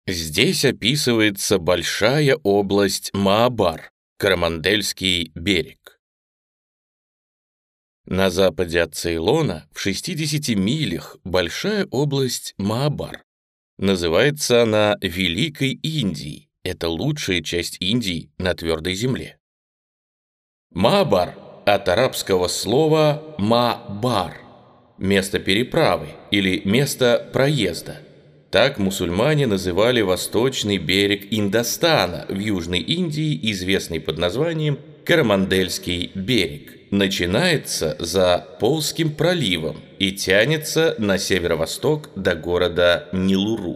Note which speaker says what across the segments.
Speaker 1: Здесь описывается большая область Маабар, Коромандельский берег. На западе от Цейлона, в 60 милях, большая область Маабар. Называется она Великой Индией. Это лучшая часть Индии на твердой земле. Маабар от арабского слова «ма-бар» – место переправы или место проезда. Так мусульмане называли восточный берег Индостана в Южной Индии, известный под названием Коромандельский берег. Начинается за Полским проливом и тянется на северо-восток до города Нилуру.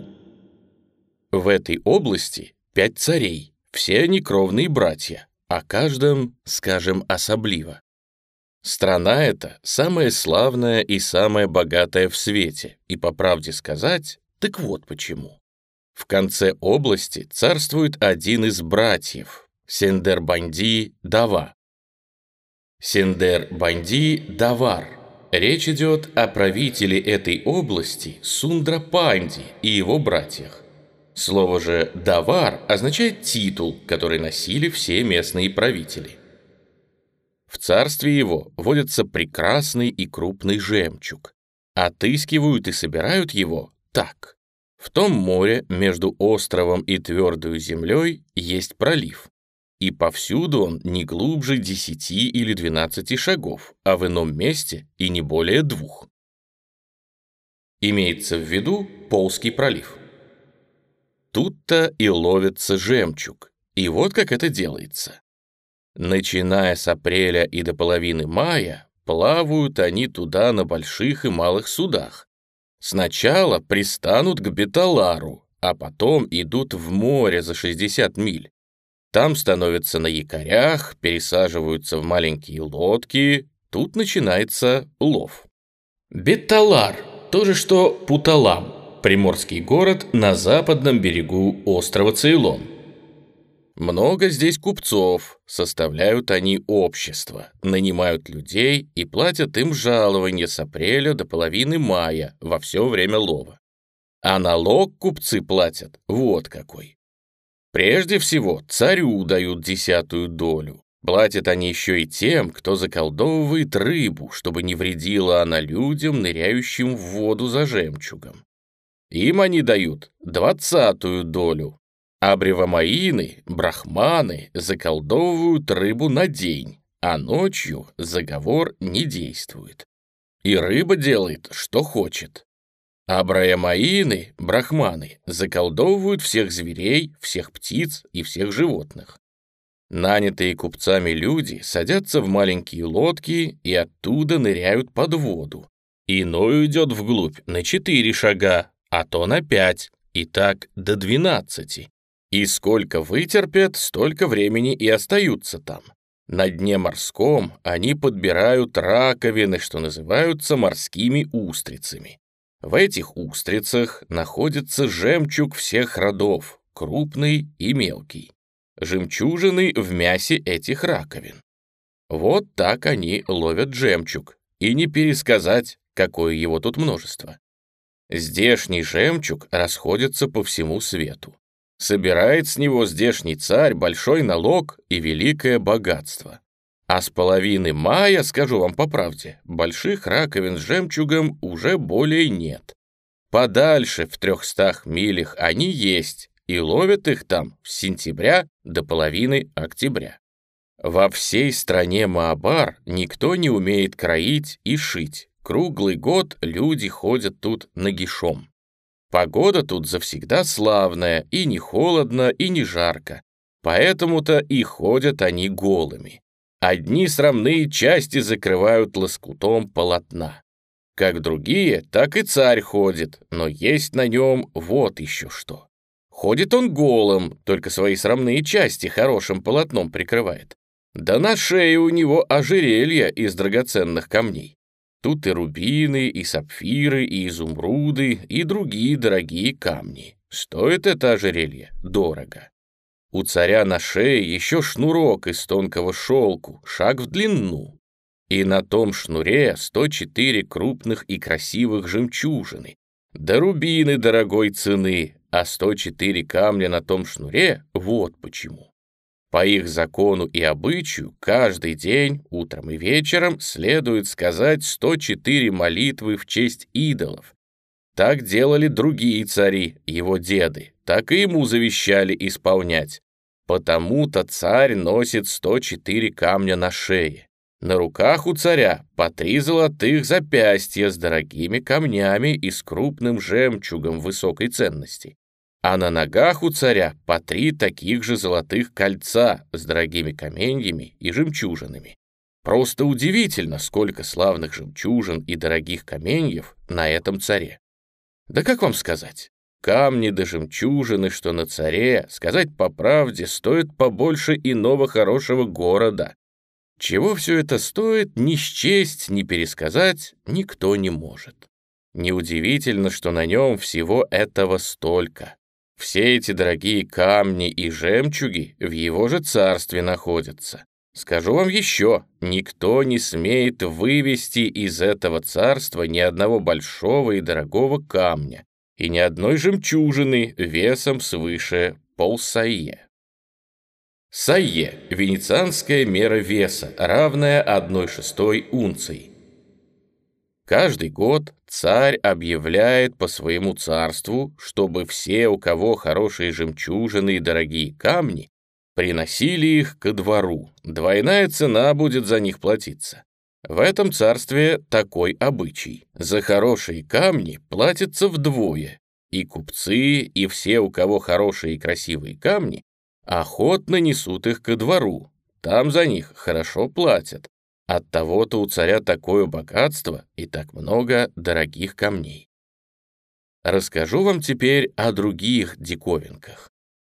Speaker 1: В этой области 5 царей, все они кровные братья, о каждом скажем особливо. Страна эта самая славная и самая богатая в свете, и, по правде сказать, так вот почему. В конце области царствует один из братьев, Сендер-Банди Дава. Сендер-Банди Давар. Речь идет о правителе этой области Сундра-Панди и его братьях. Слово же «давар» означает титул, который носили все местные правители. В царстве его водится прекрасный и крупный жемчуг. Отыскивают и собирают его так. В том море между островом и твердою землей есть пролив, и повсюду он не глубже 10 или 12 шагов, а в ином месте и не более 2. Имеется в виду Полский пролив. Тут-то и ловится жемчуг, и вот как это делается. Начиная с апреля и до половины мая, плавают они туда на больших и малых судах. Сначала пристанут к Беталару, а потом идут в море за 60 миль. Там становятся на якорях, пересаживаются в маленькие лодки, тут начинается лов. Беталар, то же что Путалам, приморский город на западном берегу острова Цейлон. Много здесь купцов, составляют они общество, нанимают людей и платят им жалование с апреля до половины мая во все время лова. А налог купцы платят вот какой. Прежде всего царю дают 10-ю долю. Платят они еще и тем, кто заколдовывает рыбу, чтобы не вредила она людям, ныряющим в воду за жемчугом. Им они дают 20-ю долю. А бревомаины, брахманы заколдовывают рыбу на день, а ночью заговор не действует. И рыба делает, что хочет. А брахмаины, брахманы, заколдовывают всех зверей, всех птиц и всех животных. Нанятые купцами люди садятся в маленькие лодки и оттуда ныряют под воду. Иной идет вглубь на 4 шага, а то на 5, и так до 12. И сколько вытерпят, столько времени и остаются там. На дне морском они подбирают раковины, что называются морскими устрицами. В этих устрицах находится жемчуг всех родов, крупный и мелкий. Жемчужины в мясе этих раковин. Вот так они ловят жемчуг, и не пересказать, какое его тут множество. Здешний жемчуг расходится по всему свету. Собирает с него здешний царь большой налог и великое богатство. А с половины мая, скажу вам по правде, больших раковин с жемчугом уже более нет. Подальше, в 300 милях, они есть, и ловят их там с сентября до половины октября. Во всей стране Маабар никто не умеет кроить и шить. Круглый год люди ходят тут нагишом. Погода тут завсегда славная, и не холодно, и не жарко. Поэтому-то и ходят они голыми. Одни срамные части закрывают лоскутом полотна. Как другие, так и царь ходит, но есть на нем вот еще что. Ходит он голым, только свои срамные части хорошим полотном прикрывает. Да на шее у него ожерелья из драгоценных камней. Тут и рубины, и сапфиры, и изумруды, и другие дорогие камни. Стоит это ожерелье дорого. У царя на шее еще шнурок из тонкого шелку, шаг в длину. И на том шнуре 104 крупных и красивых жемчужины, да рубины дорогой цены, а 104 камня на том шнуре вот почему. По их закону и обычаю каждый день, утром и вечером, следует сказать 104 молитвы в честь идолов. Так делали другие цари, его деды, так и ему завещали исполнять. Потому-то царь носит 104 камня на шее. На руках у царя по 3 золотых запястья с дорогими камнями и с крупным жемчугом высокой ценности. А на ногах у царя по 3 таких же золотых кольца с дорогими каменьями и жемчужинами. Просто удивительно, сколько славных жемчужин и дорогих каменьев на этом царе. Да как вам сказать? Камни да жемчужины, что на царе, сказать по правде, стоят побольше иного хорошего города. Чего все это стоит, ни счесть, ни пересказать никто не может. Неудивительно, что на нем всего этого столько. Все эти дорогие камни и жемчуги в его же царстве находятся. Скажу вам еще, никто не смеет вывести из этого царства ни одного большого и дорогого камня и ни одной жемчужины весом свыше полсайе. Сайе – венецианская мера веса, равная 1/6 унции. Каждый год царь объявляет по своему царству, чтобы все, у кого хорошие жемчужины и дорогие камни, приносили их ко двору, двойная цена будет за них платиться. В этом царстве такой обычай. За хорошие камни платится вдвое, и купцы, и все, у кого хорошие и красивые камни, охотно несут их ко двору, там за них хорошо платят. Оттого-то у царя такое богатство и так много дорогих камней. Расскажу вам теперь о других диковинках.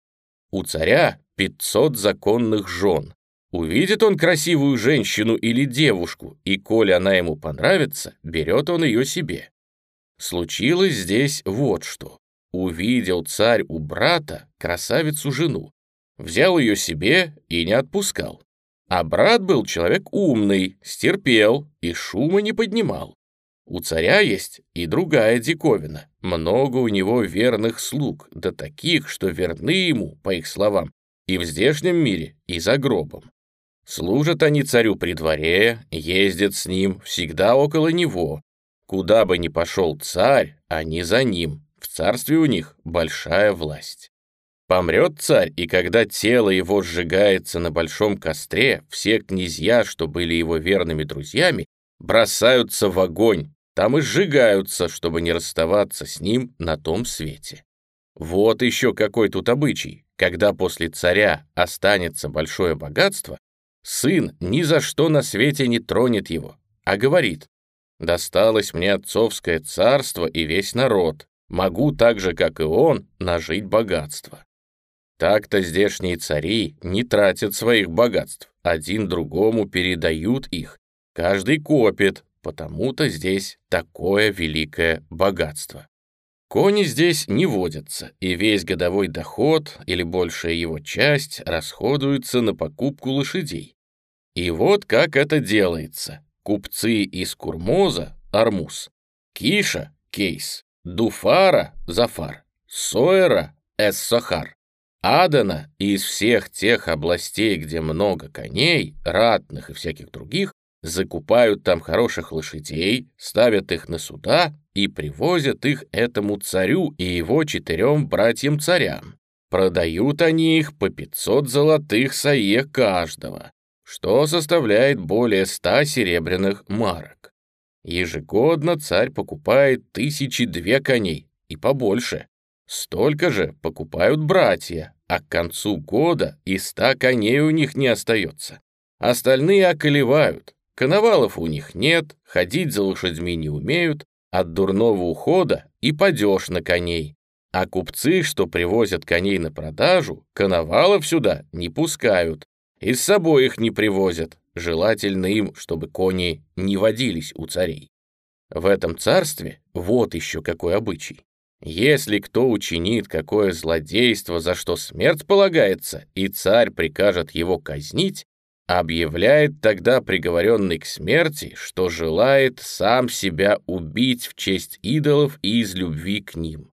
Speaker 1: У царя 500 законных жен. Увидит он красивую женщину или девушку, и, коли она ему понравится, берет он ее себе. Случилось здесь вот что. Увидел царь у брата красавицу-жену, взял ее себе и не отпускал. А брат был человек умный, стерпел и шума не поднимал. У царя есть и другая диковина. Много у него верных слуг, да таких, что верны ему, по их словам, и в здешнем мире, и за гробом. Служат они царю при дворе, ездят с ним, всегда около него. Куда бы ни пошел царь, они за ним. В царстве у них большая власть. Помрет царь, и когда тело его сжигается на большом костре, все князья, что были его верными друзьями, бросаются в огонь, там и сжигаются, чтобы не расставаться с ним на том свете. Вот еще какой тут обычай. Когда после царя останется большое богатство, сын ни за что на свете не тронет его, а говорит: «Досталось мне отцовское царство и весь народ, могу так же, как и он, нажить богатство». Так-то здешние цари не тратят своих богатств, один другому передают их, каждый копит, потому-то здесь такое великое богатство. Кони здесь не водятся, и весь годовой доход, или большая его часть, расходуется на покупку лошадей. И вот как это делается. Купцы из Курмоза — Армуз, Киша — Кейс, Дуфара — Зафар, Сойера — Эс-Сахар, Адана и из всех тех областей, где много коней, ратных и всяких других, закупают там хороших лошадей, ставят их на суда и привозят их этому царю и его 4 братьям-царям. Продают они их по 500 золотых сае каждого, что составляет более 100 серебряных марок. Ежегодно царь покупает 1002 коней и побольше. Столько же покупают братья, а к концу года и 100 коней у них не остается. Остальные околевают, коновалов у них нет, ходить за лошадьми не умеют, от дурного ухода и падеж на коней. А купцы, что привозят коней на продажу, коновалов сюда не пускают, и с собой их не привозят, желательно им, чтобы кони не водились у царей. В этом царстве вот еще какой обычай. Если кто учинит какое злодейство, за что смерть полагается, и царь прикажет его казнить, объявляет тогда приговоренный к смерти, что желает сам себя убить в честь идолов и из любви к ним.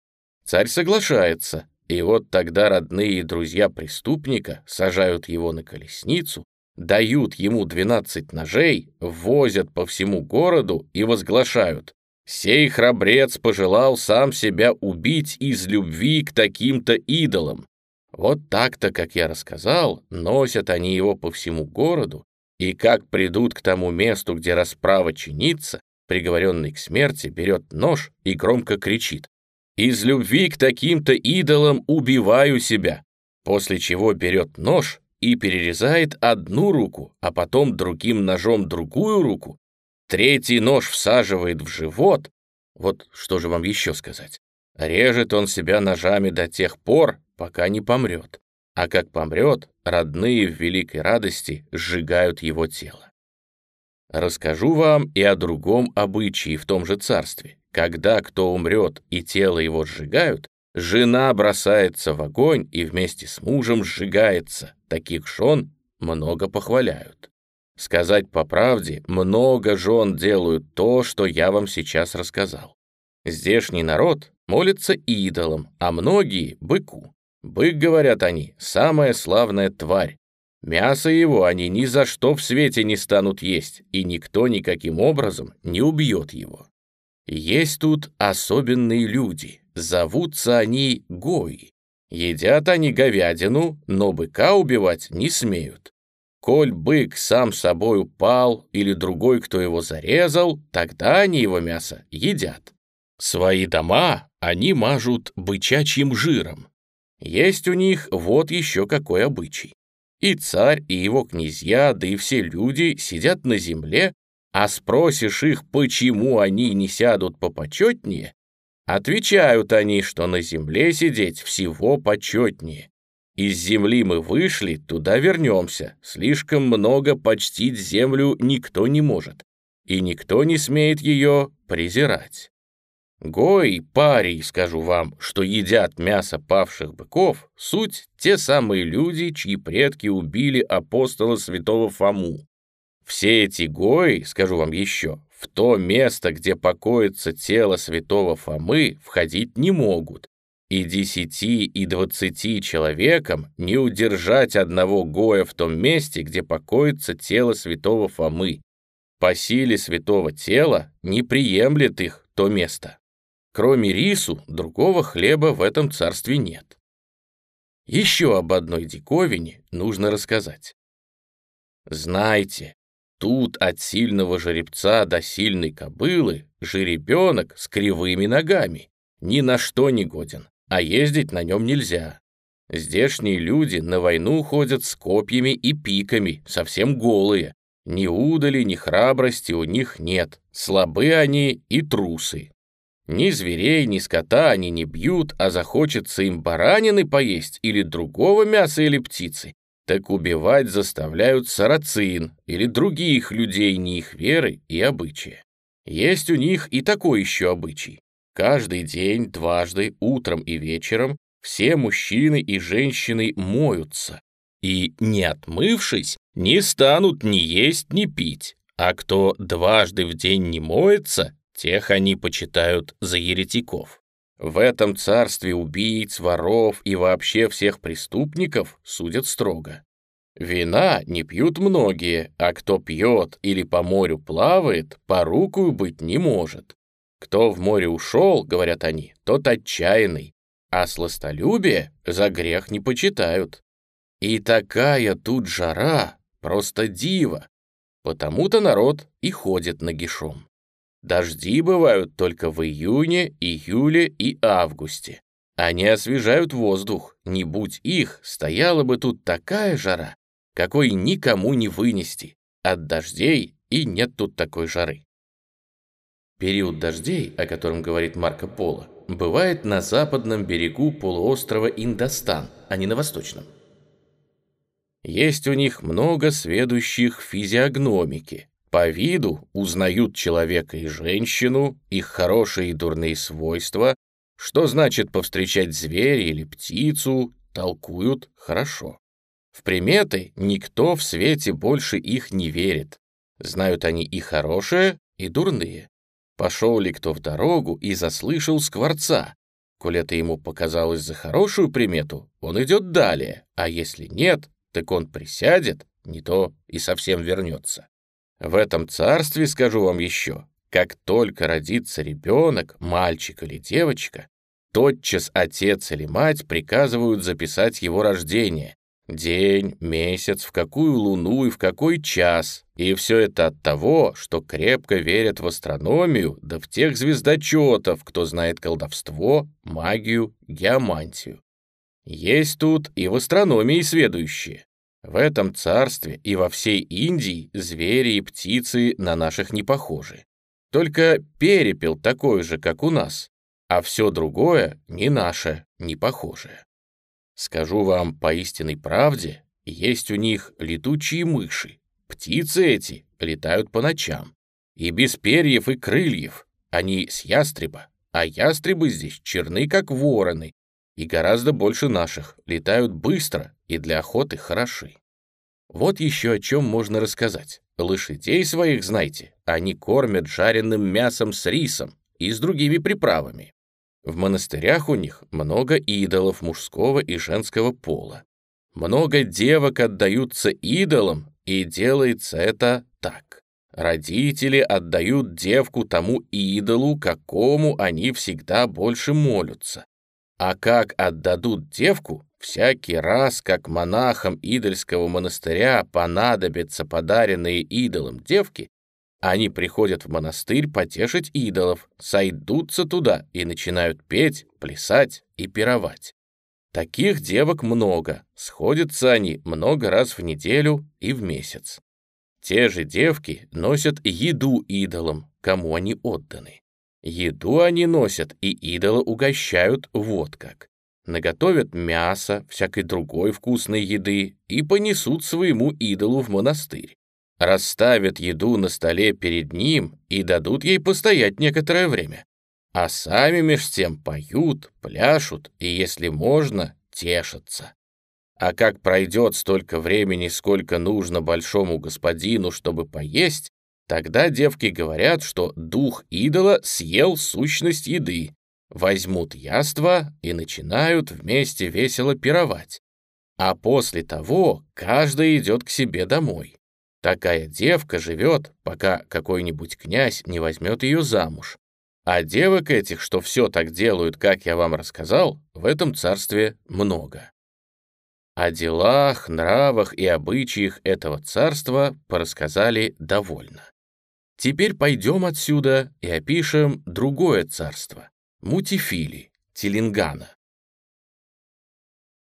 Speaker 1: Царь соглашается, и вот тогда родные и друзья преступника сажают его на колесницу, дают ему 12 ножей, возят по всему городу и возглашают: «Сей храбрец пожелал сам себя убить из любви к таким-то идолам». Вот так-то, как я рассказал, носят они его по всему городу, и как придут к тому месту, где расправа чинится, приговоренный к смерти берет нож и громко кричит: «Из любви к таким-то идолам убиваю себя», после чего берет нож и перерезает одну руку, а потом другим ножом другую руку, третий нож всаживает в живот. Вот что же вам еще сказать? Режет он себя ножами до тех пор, пока не помрет. А как помрет, родные в великой радости сжигают его тело. Расскажу вам и о другом обычае в том же царстве. Когда кто умрет и тело его сжигают, жена бросается в огонь и вместе с мужем сжигается. Таких жен много похваляют. Сказать по правде, много жен делают то, что я вам сейчас рассказал. Здешний народ молится идолам, а многие — быку. Бык, говорят они, самая славная тварь. Мясо его они ни за что в свете не станут есть, и никто никаким образом не убьет его. Есть тут особенные люди, зовутся они гои. Едят они говядину, но быка убивать не смеют. Коль бык сам собой упал или другой, кто его зарезал, тогда они его мясо едят. Свои дома они мажут бычачьим жиром. Есть у них вот еще какой обычай. И царь, и его князья, да и все люди сидят на земле, а спросишь их, почему они не сядут попочетнее, отвечают они, что на земле сидеть всего почетнее. Из земли мы вышли, туда вернемся, слишком много почтить землю никто не может, и никто не смеет ее презирать. Гои, парий, скажу вам, что едят мясо павших быков, суть те самые люди, чьи предки убили апостола святого Фому. Все эти гои, скажу вам еще, в то место, где покоится тело святого Фомы, входить не могут, и 10 и 20 человекам не удержать одного гоя в том месте, где покоится тело святого Фомы. По силе святого тела не приемлет их то место. Кроме рису, другого хлеба в этом царстве нет. Еще об одной диковине нужно рассказать. Знайте, тут от сильного жеребца до сильной кобылы жеребенок с кривыми ногами, ни на что не годен, а ездить на нем нельзя. Здешние люди на войну ходят с копьями и пиками, совсем голые. Ни удали, ни храбрости у них нет, слабы они и трусы. Ни зверей, ни скота они не бьют, а захочется им баранины поесть или другого мяса или птицы, так убивать заставляют сарацин или других людей не их веры и обычая. Есть у них и такой еще обычай. Каждый день, дважды, утром и вечером, все мужчины и женщины моются, и, не отмывшись, не станут ни есть, ни пить, а кто дважды в день не моется, тех они почитают за еретиков. В этом царстве убийц, воров и вообще всех преступников судят строго. Вина не пьют многие, а кто пьет или по морю плавает, порукою быть не может. Кто в море ушел, говорят они, тот отчаянный, а сластолюбие за грех не почитают. И такая тут жара, просто диво, потому-то народ и ходит нагишом. Дожди бывают только в июне, июле и августе. Они освежают воздух, не будь их, стояла бы тут такая жара, какой никому не вынести. От дождей и нет тут такой жары. Период дождей, о котором говорит Марко Поло, бывает на западном берегу полуострова Индостан, а не на восточном. Есть у них много сведущих физиогномики. По виду узнают человека и женщину, их хорошие и дурные свойства, что значит повстречать зверя или птицу, толкуют хорошо. В приметы никто в свете больше их не верит. Знают они и хорошее, и дурные. Пошел ли кто в дорогу и заслышал скворца, Коль это ему показалось за хорошую примету, он идет далее, а если нет, так он присядет, не то и совсем вернется. В этом царстве, скажу вам еще, как только родится ребенок, мальчик или девочка, тотчас отец или мать приказывают записать его рождение, день, месяц, в какую луну и в какой час, и все это от того, что крепко верят в астрономию, да в тех звездочетов, кто знает колдовство, магию, геомантию. Есть тут и в астрономии сведущие. В этом царстве и во всей Индии звери и птицы на наших не похожи. Только перепел такой же, как у нас, а все другое не наше, не похожее. Скажу вам по истинной правде, есть у них летучие мыши. Птицы эти летают по ночам. И без перьев и крыльев. Они с ястреба, а ястребы здесь черны, как вороны, и гораздо больше наших, летают быстро и для охоты хороши. Вот еще о чем можно рассказать. Лошадей своих, знаете, они кормят жареным мясом с рисом и с другими приправами. В монастырях у них много идолов мужского и женского пола. Много девок отдаются идолам, и делается это так. Родители отдают девку тому идолу, какому они всегда больше молятся. А как отдадут девку, всякий раз, как монахам идольского монастыря понадобятся подаренные идолам девки, они приходят в монастырь потешить идолов, сойдутся туда и начинают петь, плясать и пировать. Таких девок много, сходятся они много раз в неделю и в месяц. Те же девки носят еду идолам, кому они отданы. Еду они носят и идола угощают вот как. Наготовят мясо, всякой другой вкусной еды и понесут своему идолу в монастырь. Расставят еду на столе перед ним и дадут ей постоять некоторое время. А сами меж тем поют, пляшут и, если можно, тешатся. А как пройдет столько времени, сколько нужно большому господину, чтобы поесть, тогда девки говорят, что дух идола съел сущность еды, возьмут яство и начинают вместе весело пировать. А после того каждый идет к себе домой. Такая девка живет, пока какой-нибудь князь не возьмет ее замуж. А девок этих, что все так делают, как я вам рассказал, в этом царстве много. О делах, нравах и обычаях этого царства порассказали довольно. Теперь пойдем отсюда и опишем другое царство — Мутифили, Телангана.